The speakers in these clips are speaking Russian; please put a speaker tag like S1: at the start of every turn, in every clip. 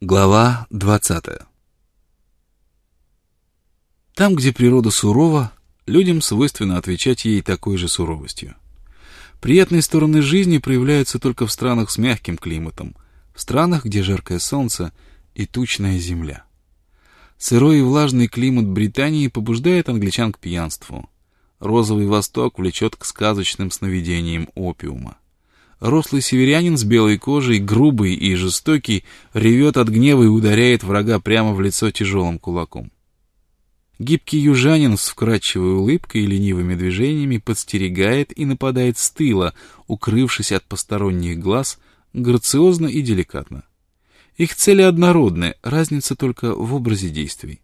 S1: Глава 20. Там, где природа сурова, людям свойственно отвечать ей такой же суровостью. Приятные стороны жизни проявляются только в странах с мягким климатом, в странах, где жаркое солнце и тучная земля. Сырой и влажный климат Британии побуждает англичан к пьянству. Розовый Восток влечет к сказочным сновидениям опиума. Рослый северянин с белой кожей, грубый и жестокий, ревет от гнева и ударяет врага прямо в лицо тяжелым кулаком. Гибкий южанин с вкрадчивой улыбкой и ленивыми движениями подстерегает и нападает с тыла, укрывшись от посторонних глаз, грациозно и деликатно. Их цели однородны, разница только в образе действий.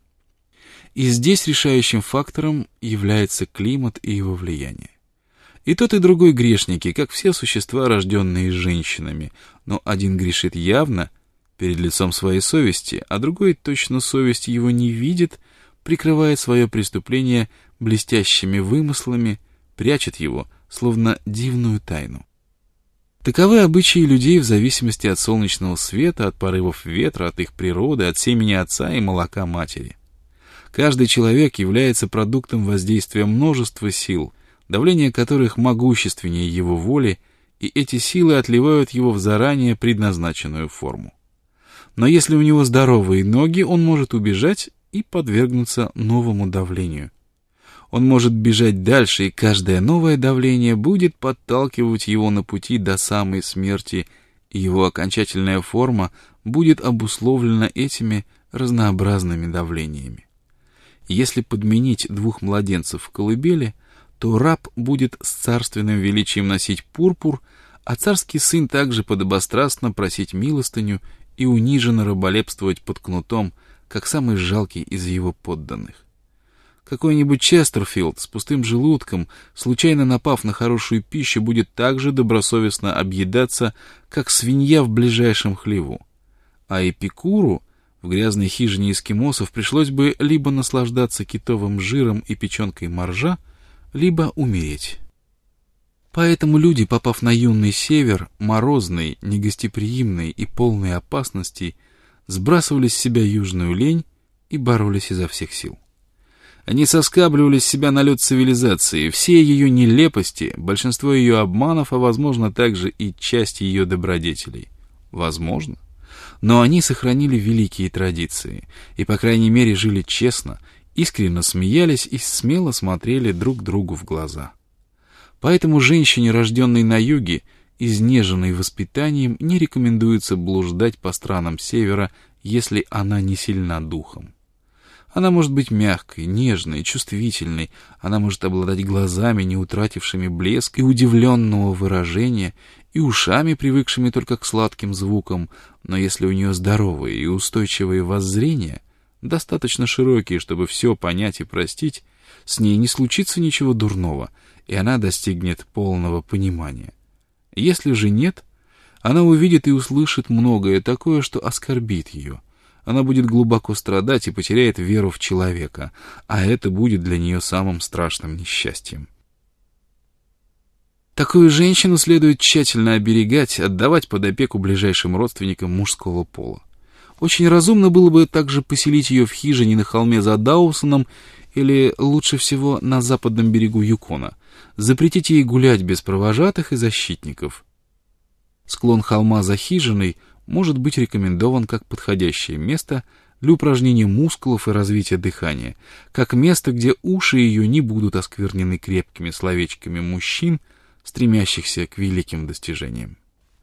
S1: И здесь решающим фактором является климат и его влияние. И тот, и другой грешники, как все существа, рожденные женщинами, но один грешит явно, перед лицом своей совести, а другой точно совесть его не видит, прикрывает свое преступление блестящими вымыслами, прячет его, словно дивную тайну. Таковы обычаи людей в зависимости от солнечного света, от порывов ветра, от их природы, от семени отца и молока матери. Каждый человек является продуктом воздействия множества сил, давление которых могущественнее его воли, и эти силы отливают его в заранее предназначенную форму. Но если у него здоровые ноги, он может убежать и подвергнуться новому давлению. Он может бежать дальше, и каждое новое давление будет подталкивать его на пути до самой смерти, и его окончательная форма будет обусловлена этими разнообразными давлениями. Если подменить двух младенцев в колыбели, то раб будет с царственным величием носить пурпур, а царский сын также подобострастно просить милостыню и униженно раболепствовать под кнутом, как самый жалкий из его подданных. Какой-нибудь Честерфилд с пустым желудком, случайно напав на хорошую пищу, будет так же добросовестно объедаться, как свинья в ближайшем хлеву. А Эпикуру в грязной хижине эскимосов пришлось бы либо наслаждаться китовым жиром и печенкой моржа, либо умереть. Поэтому люди, попав на юный север, морозный, негостеприимный и полный опасностей, сбрасывали с себя южную лень и боролись изо всех сил. Они соскабливали с себя налет цивилизации, все ее нелепости, большинство ее обманов, а возможно также и часть ее добродетелей. Возможно. Но они сохранили великие традиции и, по крайней мере, жили честно, искренне смеялись и смело смотрели друг другу в глаза. Поэтому женщине, рожденной на юге, изнеженной воспитанием, не рекомендуется блуждать по странам севера, если она не сильна духом. Она может быть мягкой, нежной, чувствительной, она может обладать глазами, не утратившими блеск и удивленного выражения, и ушами, привыкшими только к сладким звукам, но если у нее здоровые и устойчивые воззрения, достаточно широкие, чтобы все понять и простить, с ней не случится ничего дурного, и она достигнет полного понимания. Если же нет, она увидит и услышит многое такое, что оскорбит ее. Она будет глубоко страдать и потеряет веру в человека, а это будет для нее самым страшным несчастьем. Такую женщину следует тщательно оберегать, отдавать под опеку ближайшим родственникам мужского пола. Очень разумно было бы также поселить ее в хижине на холме за Даусоном или, лучше всего, на западном берегу Юкона. Запретить ей гулять без провожатых и защитников. Склон холма за хижиной может быть рекомендован как подходящее место для упражнения мускулов и развития дыхания, как место, где уши ее не будут осквернены крепкими словечками мужчин, стремящихся к великим достижениям.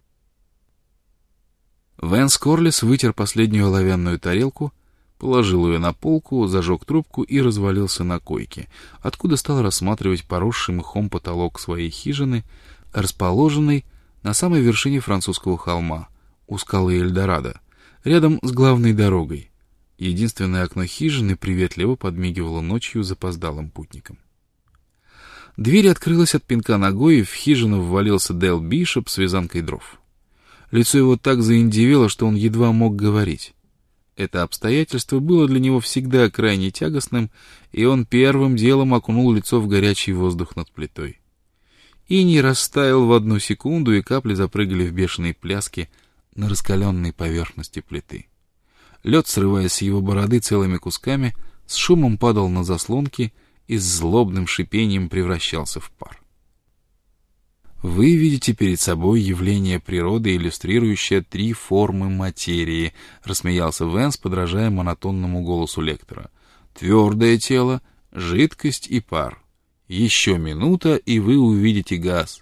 S1: Вэнс Корлис вытер последнюю оловянную тарелку, положил ее на полку, зажег трубку и развалился на койке, откуда стал рассматривать поросший мхом потолок своей хижины, расположенной на самой вершине французского холма, у скалы Эльдорадо, рядом с главной дорогой. Единственное окно хижины приветливо подмигивало ночью запоздалым путникам. Дверь открылась от пинка ногой, и в хижину ввалился Дэл Бишоп с вязанкой дров. Лицо его так заиндевело, что он едва мог говорить. Это обстоятельство было для него всегда крайне тягостным, и он первым делом окунул лицо в горячий воздух над плитой. Иней растаял в одну секунду, и капли запрыгали в бешеной пляске на раскаленной поверхности плиты. Лед, срываясь с его бороды целыми кусками, с шумом падал на заслонки и с злобным шипением превращался в пар. Вы видите перед собой явление природы, иллюстрирующее 3 формы материи, рассмеялся Венс, подражая монотонному голосу лектора. Твердое тело, жидкость и пар. Еще минута, и вы увидите газ.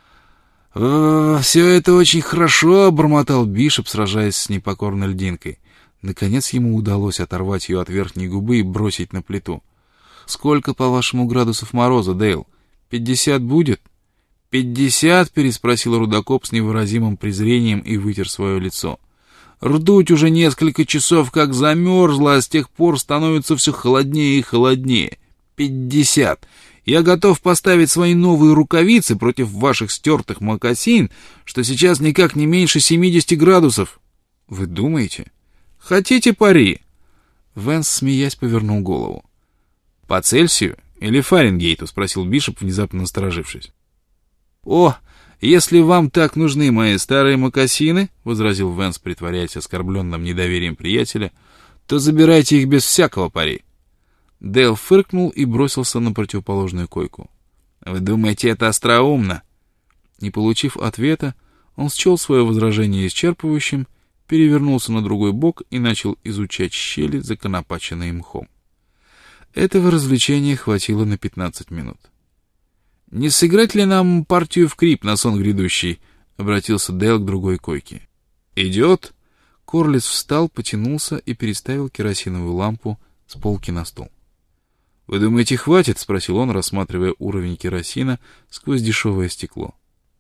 S1: «Все это очень хорошо», — бормотал Бишоп, сражаясь с непокорной льдинкой. Наконец ему удалось оторвать ее от верхней губы и бросить на плиту. «Сколько, по-вашему, градусов мороза, Дейл? 50 будет?» «50?» — переспросил рудокоп с невыразимым презрением и вытер свое лицо. «Ртуть уже несколько часов как замерзла, а с тех пор становится все холоднее и холоднее. 50! Я готов поставить свои новые рукавицы против ваших стертых мокасин, что сейчас никак не меньше 70 градусов». «Вы думаете?» «Хотите пари?» Венс, смеясь, повернул голову. «По Цельсию или Фаренгейту?» — спросил Бишоп, внезапно насторожившись. «О, если вам так нужны мои старые мокасины, — возразил Венс, притворяясь оскорбленным недоверием приятеля, — то забирайте их без всякого пари». Дейл фыркнул и бросился на противоположную койку. «Вы думаете, это остроумно?» Не получив ответа, он счел свое возражение исчерпывающим, перевернулся на другой бок и начал изучать щели, законопаченные мхом. Этого развлечения хватило на 15 минут. «Не сыграть ли нам партию в крип на сон грядущий?» — обратился Дейл к другой койке. «Идет?» Корлис встал, потянулся и переставил керосиновую лампу с полки на стол. «Вы думаете, хватит?» — спросил он, рассматривая уровень керосина сквозь дешевое стекло.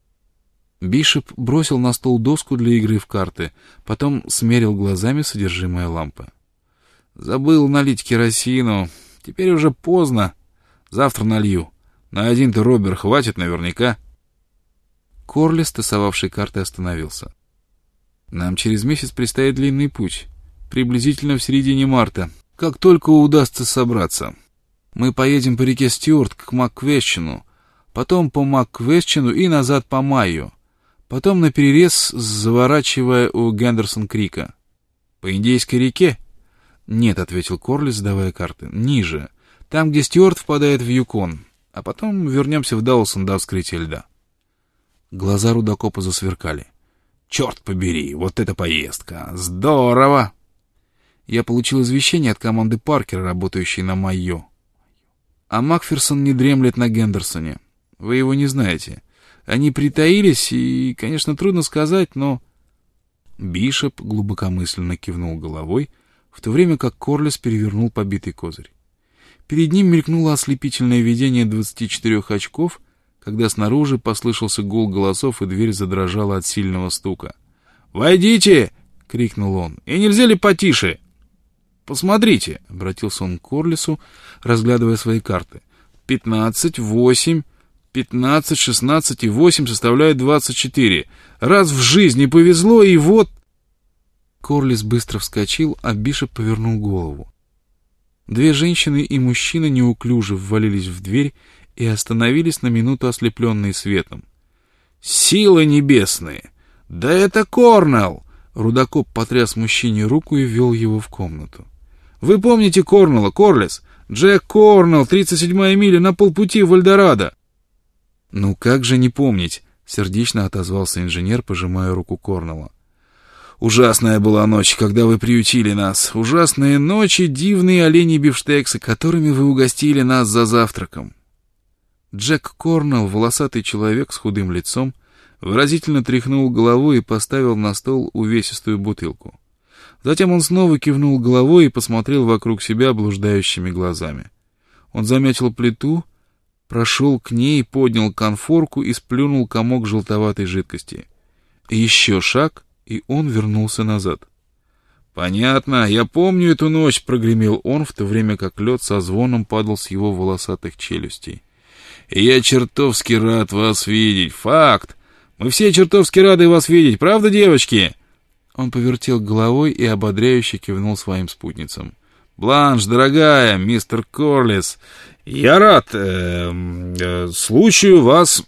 S1: Бишоп бросил на стол доску для игры в карты, потом смерил глазами содержимое лампы. «Забыл налить керосину. Теперь уже поздно. Завтра налью. На один-то робер хватит наверняка». Корлис, тасовавший карты, остановился. «Нам через месяц предстоит длинный путь. Приблизительно в середине марта. Как только удастся собраться. Мы поедем по реке Стюарт к Макквещину, потом по Макквещину и назад по Майю, потом наперерез, заворачивая у Гендерсон-Крика. По Индейской реке?» «Нет», — ответил Корлис, сдавая карты. «Ниже. Там, где Стюарт впадает в Юкон. А потом вернемся в Даусон до вскрытия льда». Глаза рудокопа засверкали. «Черт побери, вот это поездка! Здорово!» Я получил извещение от команды Паркера, работающей на Майо. А Макферсон не дремлет на Гендерсоне. Вы его не знаете. Они притаились, и, конечно, трудно сказать, но...» Бишоп глубокомысленно кивнул головой, в то время как Корлис перевернул побитый козырь. Перед ним мелькнуло ослепительное видение 24 очков, когда снаружи послышался гул голосов, и дверь задрожала от сильного стука. «Войдите!» — крикнул он. «И нельзя ли потише?» «Посмотрите!» — обратился он к Корлису, разглядывая свои карты. 15, 8, 15, 16 и 8 составляют 24. Раз в жизни повезло, и вот...» Корлис быстро вскочил, а Бишоп повернул голову. 2 женщины и мужчина неуклюже ввалились в дверь и остановились на минуту, ослепленные светом. «Силы небесные! Да это Корнелл!» Рудокоп потряс мужчине руку и ввел его в комнату. «Вы помните Корнелла, Корлис? Джек Корнелл, 37-я миля на полпути в Эльдорадо!» «Ну как же не помнить?» — сердечно отозвался инженер, пожимая руку Корнелла. «Ужасная была ночь, когда вы приютили нас. Ужасные ночи, дивные оленьи бифштексы, которыми вы угостили нас за завтраком». Джек Корнелл, волосатый человек с худым лицом, выразительно тряхнул головой и поставил на стол увесистую бутылку. Затем он снова кивнул головой и посмотрел вокруг себя блуждающими глазами. Он заметил плиту, прошел к ней, поднял конфорку и сплюнул комок желтоватой жидкости. Еще шаг, и он вернулся назад. «Понятно, я помню эту ночь», — прогремел он, в то время как лед со звоном падал с его волосатых челюстей. «И я чертовски рад вас видеть. Факт! Мы все чертовски рады вас видеть, правда, девочки?» Он повертел головой и ободряюще кивнул своим спутницам. «Бланш, дорогая, мистер Корлис, я рад случаю вас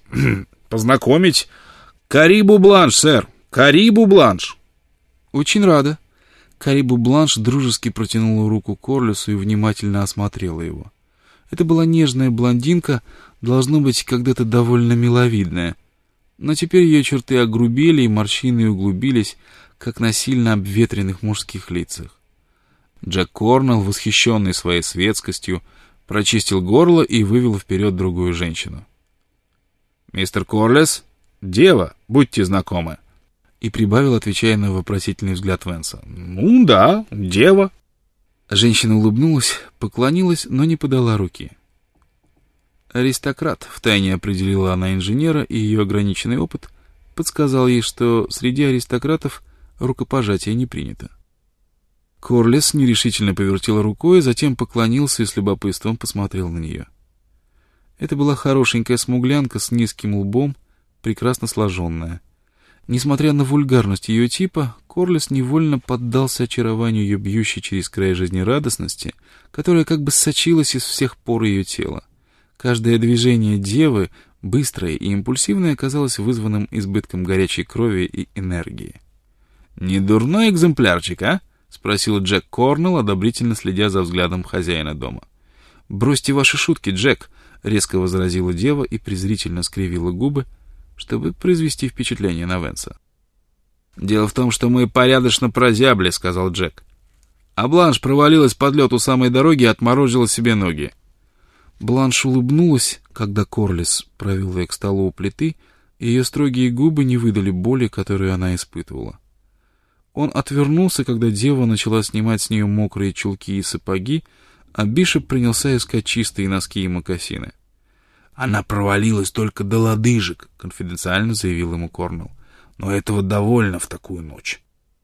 S1: познакомить. Карибу Бланш, сэр, Карибу Бланш». «Очень рада. Карибу Бланш дружески протянула руку Корлесу и внимательно осмотрела его. Это была нежная блондинка, должно быть, когда-то довольно миловидная. Но теперь ее черты огрубели и морщины углубились, как на сильно обветренных мужских лицах. Джек Корнелл, восхищенный своей светскостью, прочистил горло и вывел вперед другую женщину. «Мистер Корлес, дева, будьте знакомы», и прибавил, отвечая на вопросительный взгляд Венса. «Ну да, дева». Женщина улыбнулась, поклонилась, но не подала руки. «Аристократ», — втайне определила она инженера, и ее ограниченный опыт подсказал ей, что среди аристократов рукопожатие не принято. Корлес нерешительно повертел рукой, затем поклонился и с любопытством посмотрел на нее. Это была хорошенькая смуглянка с низким лбом, прекрасно сложенная. Несмотря на вульгарность ее типа, Корлес невольно поддался очарованию ее бьющей через край жизнерадостности, которая как бы сочилась из всех пор ее тела. Каждое движение девы, быстрое и импульсивное, оказалось вызванным избытком горячей крови и энергии. «Не дурной экземплярчик, а?» — спросил Джек Корнелл, одобрительно следя за взглядом хозяина дома. «Бросьте ваши шутки, Джек!» — резко возразила дева и презрительно скривила губы, чтобы произвести впечатление на Венса. «Дело в том, что мы порядочно прозябли», — сказал Джек. «А Бланш провалилась под лед у самой дороги и отморозила себе ноги». Бланш улыбнулась, когда Корлес провел ее к столу у плиты, и ее строгие губы не выдали боли, которую она испытывала. Он отвернулся, когда дева начала снимать с нее мокрые чулки и сапоги, а Бишоп принялся искать чистые носки и мокасины. «Она провалилась только до лодыжек», — конфиденциально заявил ему Корнелл. «Но этого довольно в такую ночь».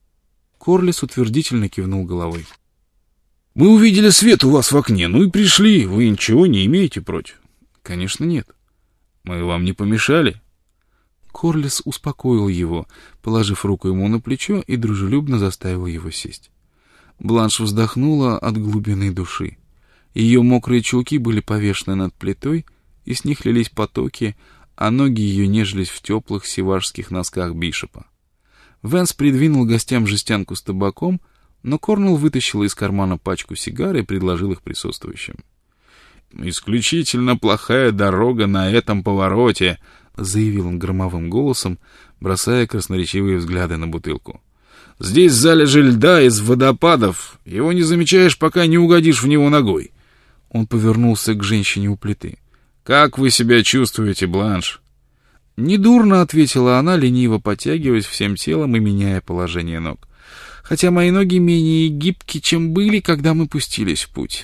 S1: Корлес утвердительно кивнул головой. «Мы увидели свет у вас в окне, ну и пришли. Вы ничего не имеете против?» «Конечно, нет». «Мы вам не помешали?» Корлес успокоил его, положив руку ему на плечо, и дружелюбно заставил его сесть. Бланш вздохнула от глубины души. Ее мокрые чулки были повешены над плитой, и с них лились потоки, а ноги ее нежились в теплых севашских носках Бишопа. Венс придвинул гостям жестянку с табаком, но Корнелл вытащил из кармана пачку сигар и предложил их присутствующим. «Исключительно плохая дорога на этом повороте», — заявил он громовым голосом, бросая красноречивые взгляды на бутылку. «Здесь залежи льда из водопадов. Его не замечаешь, пока не угодишь в него ногой». Он повернулся к женщине у плиты. «Как вы себя чувствуете, Бланш?» «Недурно», — ответила она, лениво потягиваясь всем телом и меняя положение ног. «Хотя мои ноги менее гибки, чем были, когда мы пустились в путь».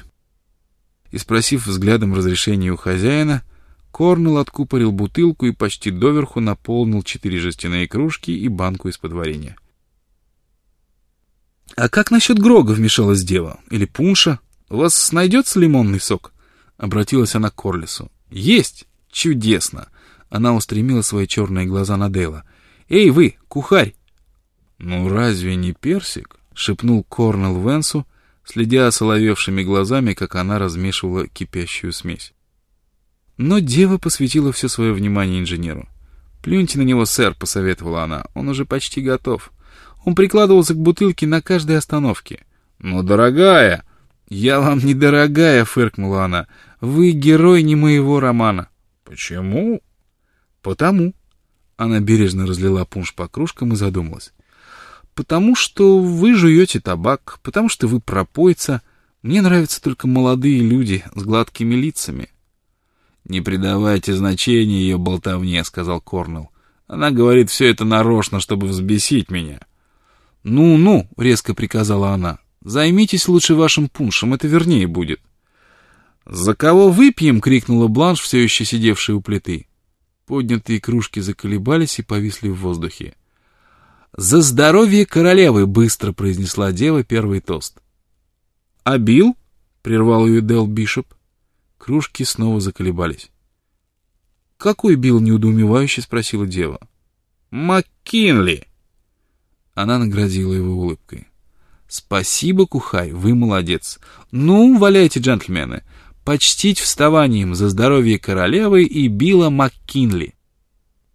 S1: И, спросив взглядом разрешения у хозяина, Корнелл откупорил бутылку и почти доверху наполнил 4 жестяные кружки и банку из-под варенья. «А как насчет грога?» — вмешалась дева. «Или пунша? У вас найдется лимонный сок?» — обратилась она к Корлесу. «Есть! Чудесно!» Она устремила свои черные глаза на Дейла. «Эй, вы, кухарь!» «Ну разве не персик?» — шепнул Корнелл Венсу, следя осоловевшими глазами, как она размешивала кипящую смесь. Но дева посвятила все свое внимание инженеру. «Плюньте на него, сэр», — посоветовала она. «Он уже почти готов. Он прикладывался к бутылке на каждой остановке». «Ну, дорогая!» «Я вам не дорогая», — фыркнула она. «Вы герой не моего романа». «Почему?» «Потому». Она бережно разлила пунш по кружкам и задумалась. «Потому что вы жуете табак, потому что вы пропойца. Мне нравятся только молодые люди с гладкими лицами». «Не придавайте значения ее болтовне», — сказал Корнелл. «Она говорит все это нарочно, чтобы взбесить меня». «Ну-ну», — резко приказала она, — «займитесь лучше вашим пуншем, это вернее будет». «За кого выпьем?» — крикнула Бланш, все еще сидевшая у плиты. Поднятые кружки заколебались и повисли в воздухе. «За здоровье королевы!» — быстро произнесла дева первый тост. «А Билл?» — прервал ее Дэл Бишоп. Кружки снова заколебались. «Какой Билл?» — неудоумевающе спросила дева. «МакКинли!» Она наградила его улыбкой. «Спасибо, кухарь, вы молодец. Ну, валяйте, джентльмены, почтить вставанием за здоровье королевы и Билла МакКинли».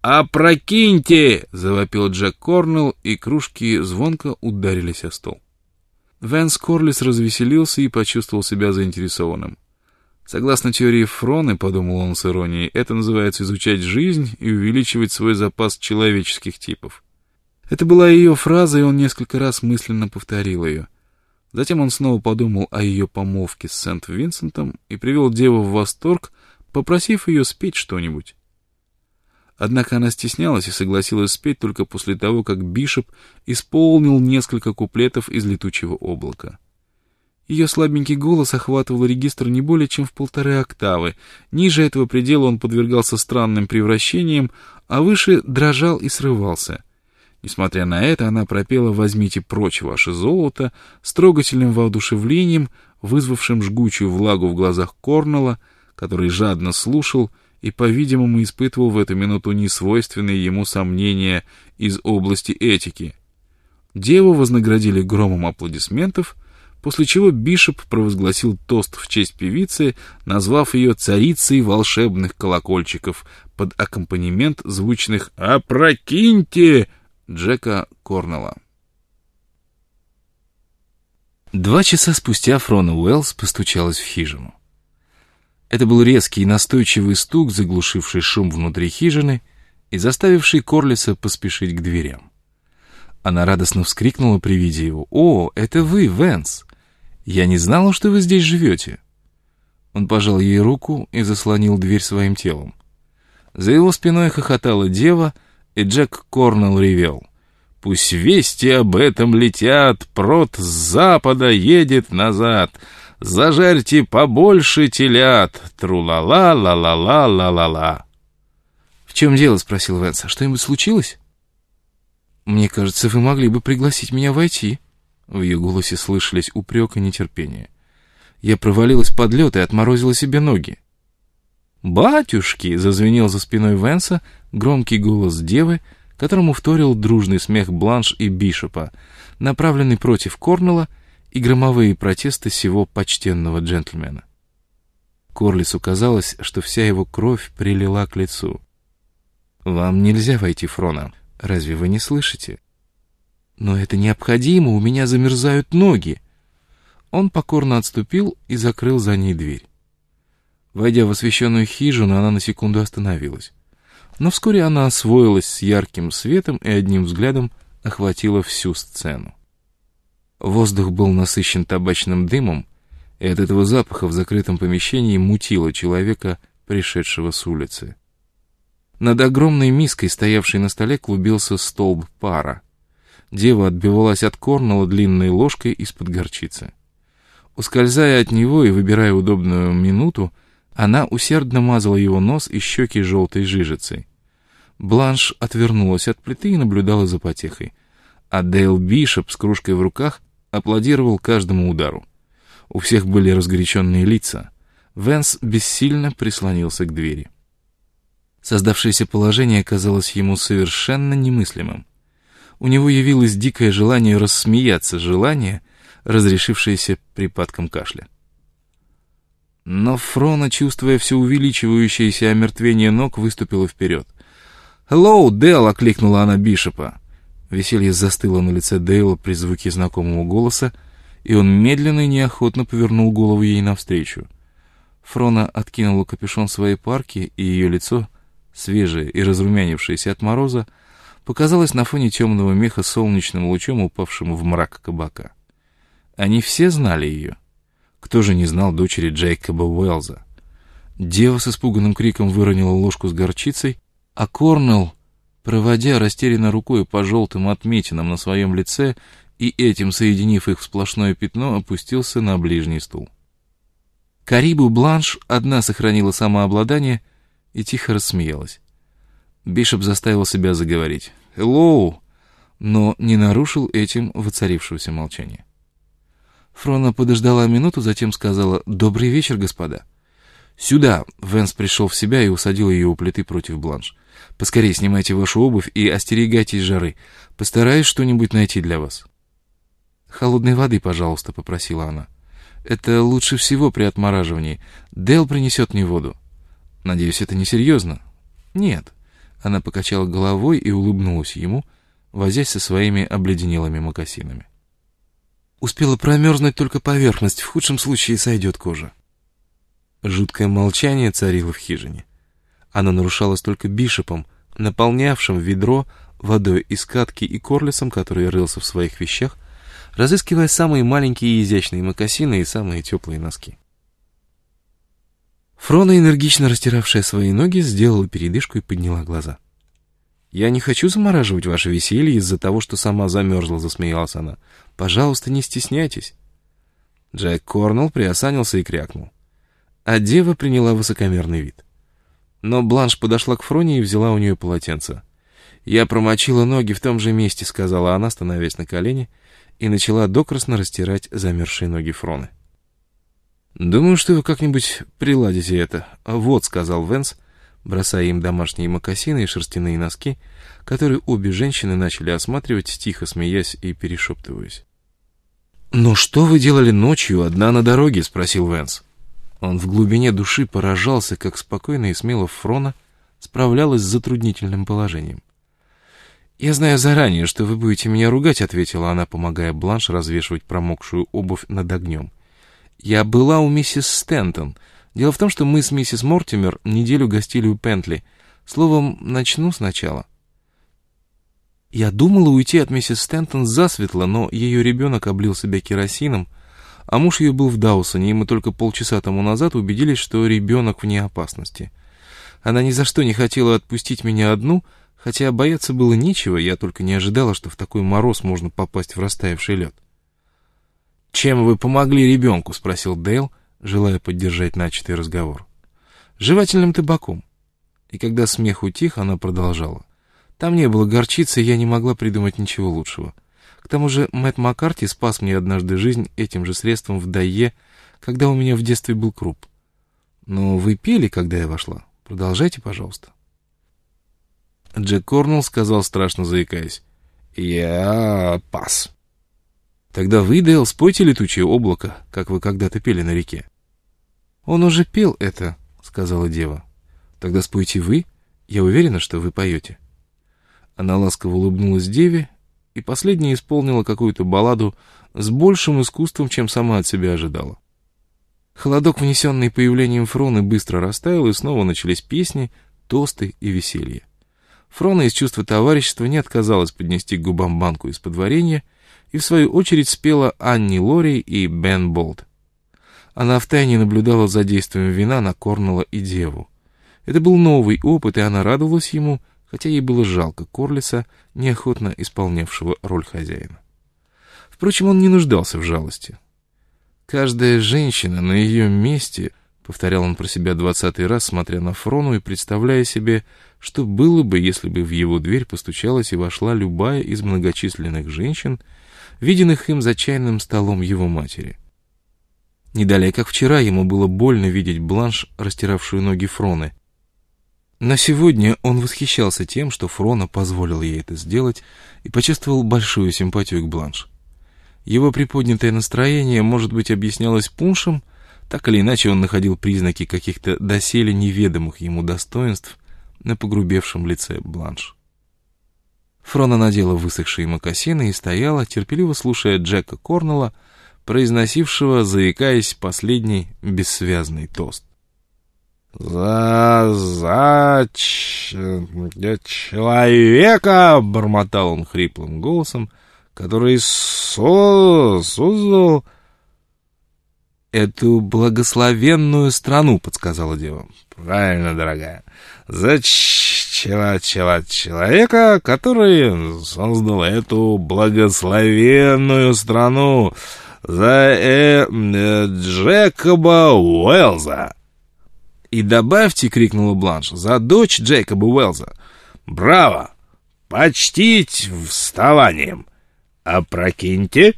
S1: «Опрокиньте!» — завопил Джек Корнелл, и кружки звонко ударились о стол. Вэнс Корлис развеселился и почувствовал себя заинтересованным. Согласно теории Фроны, подумал он с иронией, это называется изучать жизнь и увеличивать свой запас человеческих типов. Это была ее фраза, и он несколько раз мысленно повторил ее. Затем он снова подумал о ее помолвке с Сент-Винсентом и привел деву в восторг, попросив ее спеть что-нибудь. Однако она стеснялась и согласилась спеть только после того, как Бишоп исполнил несколько куплетов из «Летучего облака». Ее слабенький голос охватывал регистр не более чем в 1,5 октавы. Ниже этого предела он подвергался странным превращениям, а выше дрожал и срывался. Несмотря на это, она пропела «Возьмите прочь ваше золото» с трогательным воодушевлением, вызвавшим жгучую влагу в глазах Корнелла, который жадно слушал и, по-видимому, испытывал в эту минуту несвойственные ему сомнения из области этики. Деву вознаградили громом аплодисментов, после чего Бишоп провозгласил тост в честь певицы, назвав ее царицей волшебных колокольчиков под аккомпанемент звучных «Опрокиньте!» Джека Корнелла. 2 часа спустя Фрона Уэллс постучалась в хижину. Это был резкий и настойчивый стук, заглушивший шум внутри хижины и заставивший Корлиса поспешить к дверям. Она радостно вскрикнула при виде его. «О, это вы, Вэнс! Я не знала, что вы здесь живете!» Он пожал ей руку и заслонил дверь своим телом. За его спиной хохотала дева, и Джек Корнелл ревел. «Пусть вести об этом летят, прот с запада едет назад. Зажарьте побольше телят, тру-ла-ла, ла-ла-ла, ла-ла-ла». «В чем дело?» — спросил Вэнс. «Что-нибудь случилось?» «Мне кажется, вы могли бы пригласить меня войти». В ее голосе слышались упрек и нетерпение. «Я провалилась под лед и отморозила себе ноги». «Батюшки!» — зазвенел за спиной Вэнса громкий голос девы, которому вторил дружный смех Бланш и Бишопа, направленный против Корнелла, и громовые протесты сего почтенного джентльмена. Корлису казалось, что вся его кровь прилила к лицу. «Вам нельзя войти, Фрона. Разве вы не слышите?» «Но это необходимо, у меня замерзают ноги». Он покорно отступил и закрыл за ней дверь. Войдя в освещенную хижину, она на секунду остановилась. Но вскоре она освоилась с ярким светом и одним взглядом охватила всю сцену. Воздух был насыщен табачным дымом, и от этого запаха в закрытом помещении мутило человека, пришедшего с улицы. Над огромной миской, стоявшей на столе, клубился столб пара. Дева отбивалась от Корнелла длинной ложкой из-под горчицы. Ускользая от него и выбирая удобную минуту, она усердно мазала его нос и щеки желтой жижицей. Бланш отвернулась от плиты и наблюдала за потехой, а Дейл Бишоп с кружкой в руках аплодировал каждому удару. У всех были разгоряченные лица. Вэнс бессильно прислонился к двери. Создавшееся положение казалось ему совершенно немыслимым. У него явилось дикое желание рассмеяться, желание, разрешившееся припадком кашля. Но Фрона, чувствуя все увеличивающееся омертвение ног, выступила вперед. «Hello, Дэл!» — окликнула она Бишопа. Веселье застыло на лице Дейла при звуке знакомого голоса, и он медленно и неохотно повернул голову ей навстречу. Фрона откинула капюшон своей парки, и ее лицо, свежее и разрумянившееся от мороза, показалось на фоне темного меха солнечным лучом, упавшим в мрак кабака. Они все знали ее. Кто же не знал дочери Джейкоба Уэллза? Дева с испуганным криком выронила ложку с горчицей, а Корнелл, проводя растерянно рукой по желтым отметинам на своем лице и этим соединив их в сплошное пятно, опустился на ближний стул. Карибу Бланш одна сохранила самообладание и тихо рассмеялась. Бишоп заставил себя заговорить. «Hello!», но не нарушил этим воцарившегося молчания. Фрона подождала минуту, затем сказала: «Добрый вечер, господа». «Сюда!» — Вэнс пришел в себя и усадил ее у плиты против Бланш. «Поскорее снимайте вашу обувь и остерегайтесь жары. Постараюсь что-нибудь найти для вас». «Холодной воды, пожалуйста», — попросила она. «Это лучше всего при отмораживании. Дэл принесет мне воду». «Надеюсь, это несерьезно?» «Нет. Она покачала головой и улыбнулась ему, возясь со своими обледенелыми мокасинами. Успела промерзнуть только поверхность, в худшем случае сойдет кожа. Жуткое молчание царило в хижине. Оно нарушалось только Бишопом, наполнявшим ведро водой из катки, и Корлисом, который рылся в своих вещах, разыскивая самые маленькие и изящные мокасины и самые теплые носки. Фрона, энергично растиравшая свои ноги, сделала передышку и подняла глаза. «Я не хочу замораживать ваше веселье из-за того, что сама замерзла», — засмеялась она. «Пожалуйста, не стесняйтесь». Джек Корнелл приосанился и крякнул. А дева приняла высокомерный вид. Но Бланш подошла к Фроне и взяла у нее полотенце. «Я промочила ноги в том же месте», — сказала она, становясь на колени, и начала докрасно растирать замерзшие ноги Фроны. «Думаю, что вы как-нибудь приладите это. Вот», — сказал Венс, бросая им домашние мокасины и шерстяные носки, которые обе женщины начали осматривать, тихо смеясь и перешептываясь. «Но что вы делали ночью одна на дороге?» — спросил Венс. Он в глубине души поражался, как спокойно и смело Фрона справлялась с затруднительным положением. «Я знаю заранее, что вы будете меня ругать», — ответила она, помогая Бланш развешивать промокшую обувь над огнем. «Я была у миссис Стентон. Дело в том, что мы с миссис Мортимер неделю гостили у Пентли. Словом, начну сначала. Я думала уйти от миссис Стентон засветло, но ее ребенок облил себя керосином, а муж ее был в Даусоне, и мы только полчаса тому назад убедились, что ребенок вне опасности. Она ни за что не хотела отпустить меня одну, хотя бояться было нечего, я только не ожидала, что в такой мороз можно попасть в растаявший лед. «Чем вы помогли ребенку?» — спросил Дейл, желая поддержать начатый разговор. «Жевательным табаком». И когда смех утих, она продолжала. «Там не было горчицы, я не могла придумать ничего лучшего. К тому же Мэтт Маккарти спас мне однажды жизнь этим же средством в Дайе, когда у меня в детстве был круп. Но вы пели, когда я вошла? Продолжайте, пожалуйста». Джек Корнелл сказал, страшно заикаясь: «Я пас». «Тогда вы, Дейл, спойте «Летучее облако», как вы когда-то пели на реке». «Он уже пел это», — сказала дева. «Тогда спойте вы, я уверена, что вы поете». Она ласково улыбнулась деве, и последняя исполнила какую-то балладу с большим искусством, чем сама от себя ожидала. Холодок, внесенный появлением Фроны, быстро растаял, и снова начались песни, тосты и веселье. Фрона из чувства товарищества не отказалась поднести к губам банку из-под варенья и в свою очередь спела Анни Лори и Бен Болт. Она втайне наблюдала за действием вина на Корнелла и деву. Это был новый опыт, и она радовалась ему, хотя ей было жалко Корлиса, неохотно исполнявшего роль хозяина. Впрочем, он не нуждался в жалости. «Каждая женщина на ее месте», — повторял он про себя 20-й раз, смотря на Фрону и представляя себе, что было бы, если бы в его дверь постучалась и вошла любая из многочисленных женщин, виденных им за чайным столом его матери. Не далее, как вчера, ему было больно видеть Бланш, растиравшую ноги Фроны. Но сегодня он восхищался тем, что Фрона позволила ей это сделать, и почувствовал большую симпатию к Бланш. Его приподнятое настроение, может быть, объяснялось пуншем, так или иначе он находил признаки каких-то доселе неведомых ему достоинств на погрубевшем лице Бланш. Фрона надела высохшие мокасины и стояла, терпеливо слушая Джека Корнелла, произносившего, заикаясь, последний бессвязный тост. «За человека!» — бормотал он хриплым голосом, который создал эту благословенную страну, — подсказала дева. «Правильно, дорогая. За человека, который создал эту благословенную страну, за Джекоба Уэллза». «И добавьте, — крикнула Бланш, — за дочь Джейкоба Уэллза». «Браво! Почтить вставанием! Опрокиньте!»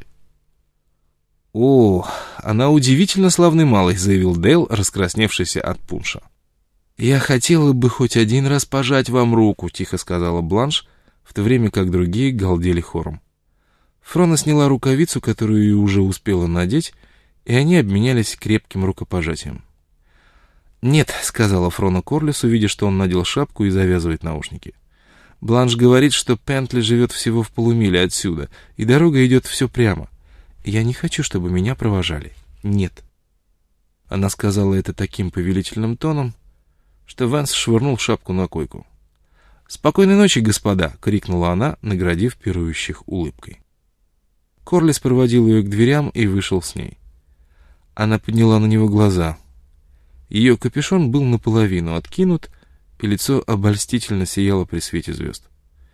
S1: «О, она удивительно славный малый», — заявил Дейл, раскрасневшийся от пунша. «Я хотела бы хоть один раз пожать вам руку», — тихо сказала Бланш, в то время как другие галдели хором. Фрона сняла рукавицу, которую уже успела надеть, и они обменялись крепким рукопожатием. «Нет», — сказала Фрона Корлесу, видя, что он надел шапку и завязывает наушники. «Бланш говорит, что Пентли живет всего в полумиле отсюда, и дорога идет все прямо. Я не хочу, чтобы меня провожали. Нет». Она сказала это таким повелительным тоном, что Вэнс швырнул шапку на койку. «Спокойной ночи, господа!» — крикнула она, наградив пирующих улыбкой. Корлес проводил ее к дверям и вышел с ней. Она подняла на него глаза. Ее капюшон был наполовину откинут, и лицо обольстительно сияло при свете звезд.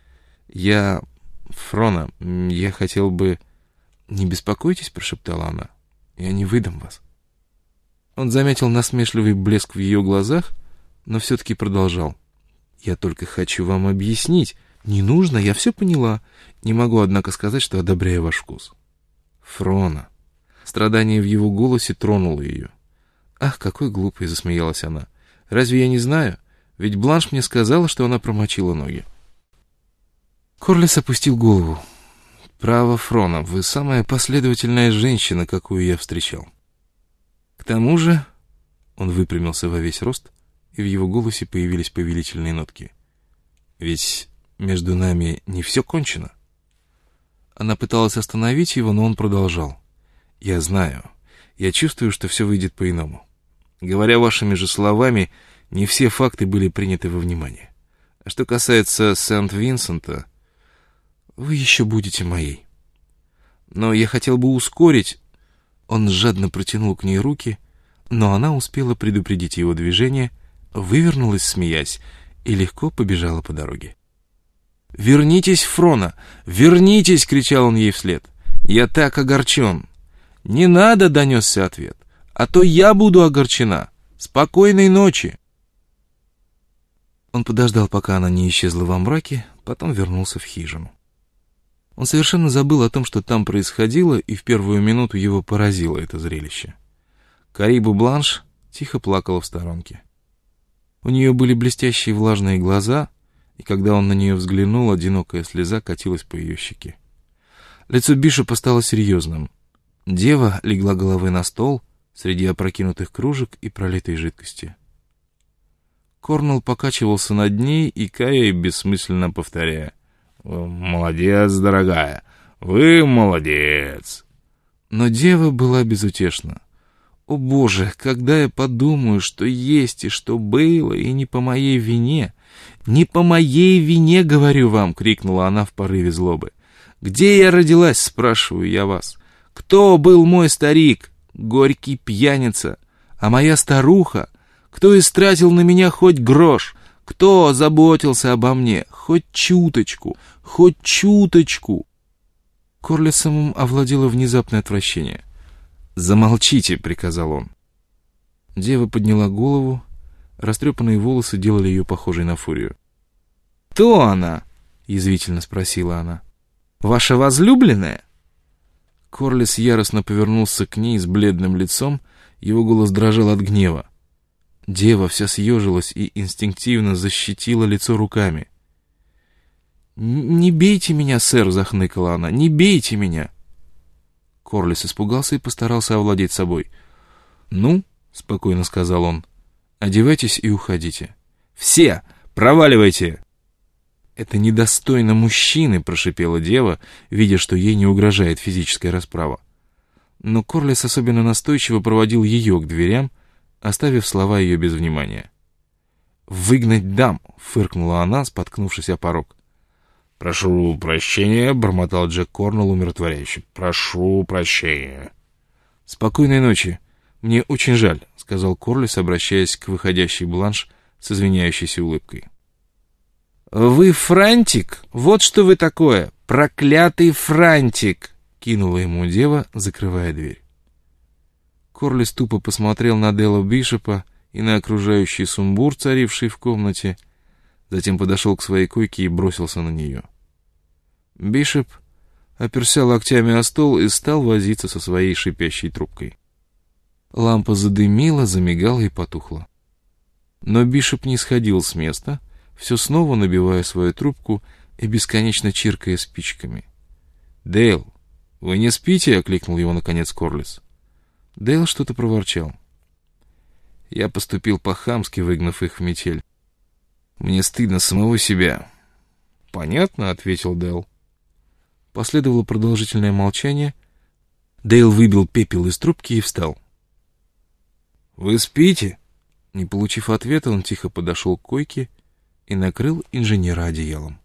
S1: Фрона, я хотел бы...» «Не беспокойтесь», — прошептала она, — «я не выдам вас». Он заметил насмешливый блеск в ее глазах, но все-таки продолжал. «Я только хочу вам объяснить. Не нужно, я все поняла. Не могу, однако, сказать, что одобряю ваш вкус». «Фрона». Страдание в его голосе тронуло ее. «Ах, какой глупый!» — засмеялась она. «Разве я не знаю? Ведь Бланш мне сказала, что она промочила ноги». Корлес опустил голову. «Право, Фрона, вы самая последовательная женщина, какую я встречал. К тому же...» Он выпрямился во весь рост, и в его голосе появились повелительные нотки. «Ведь между нами не все кончено». Она пыталась остановить его, но он продолжал. «Я знаю. Я чувствую, что все выйдет по-иному. Говоря вашими же словами, не все факты были приняты во внимание. А что касается Сент-Винсента, вы еще будете моей. Но я хотел бы ускорить...» Он жадно протянул к ней руки, но она успела предупредить его движение, вывернулась, смеясь, и легко побежала по дороге. «Вернитесь, Фрона! Вернитесь!» — кричал он ей вслед. «Я так огорчен!» «Не надо!» — донесся ответ. «А то я буду огорчена! Спокойной ночи!» Он подождал, пока она не исчезла во мраке, потом вернулся в хижину. Он совершенно забыл о том, что там происходило, и в первую минуту его поразило это зрелище. Карибу Бланш тихо плакала в сторонке. У нее были блестящие влажные глаза, и когда он на нее взглянул, одинокая слеза катилась по ее щеке. Лицо Бишопа стало серьезным. Дева легла головой на стол среди опрокинутых кружек и пролитой жидкости. Корнелл покачивался над ней, икая и бессмысленно повторяя: «Молодец, дорогая, вы молодец!» Но дева была безутешна. «О, Боже, когда я подумаю, что есть и что было, и не по моей вине...» «Не по моей вине, говорю вам!» — крикнула она в порыве злобы. «Где я родилась, спрашиваю я вас? Кто был мой старик? Горький пьяница. А моя старуха? Кто истратил на меня хоть грош? Кто заботился обо мне? Хоть чуточку, хоть чуточку!» Корлесом овладело внезапное отвращение. «Замолчите!» — приказал он. Дева подняла голову. Растрепанные волосы делали ее похожей на фурию. «Кто она?» — язвительно спросила она. «Ваша возлюбленная?» Корлес яростно повернулся к ней с бледным лицом, его голос дрожал от гнева. Дева вся съежилась и инстинктивно защитила лицо руками. «Не бейте меня, сэр!» — захныкала она. «Не бейте меня!» Корлес испугался и постарался овладеть собой. «Ну?» — спокойно сказал он. «Одевайтесь и уходите. Все! Проваливайте!» «Это недостойно мужчины!» — прошипела дева, видя, что ей не угрожает физическая расправа. Но Корлес особенно настойчиво проводил ее к дверям, оставив слова ее без внимания. «Выгнать дам!» — фыркнула она, споткнувшись о порог. «Прошу прощения!» — бормотал Джек Корнелл умиротворяюще. «Прошу прощения!» «Спокойной ночи! Мне очень жаль!» — сказал Корлес, обращаясь к выходящей Бланш с извиняющейся улыбкой. «Вы франтик? Вот что вы такое! Проклятый франтик!» — кинула ему дева, закрывая дверь. Корлес тупо посмотрел на Делла Бишопа и на окружающий сумбур, царивший в комнате, затем подошел к своей койке и бросился на нее. Бишоп оперся локтями о стол и стал возиться со своей шипящей трубкой. Лампа задымила, замигала и потухла. Но Бишоп не сходил с места, все снова набивая свою трубку и бесконечно чиркая спичками. «Дейл, вы не спите?» — окликнул его наконец Корлес. Дейл что-то проворчал.
S2: Я поступил по-хамски, выгнав их в метель. Мне стыдно самого себя». «Понятно», — ответил Дэл. Последовало продолжительное молчание. Дейл выбил пепел из трубки и встал. «Вы спите?» Не получив ответа, он тихо подошел к койке и накрыл инженера одеялом.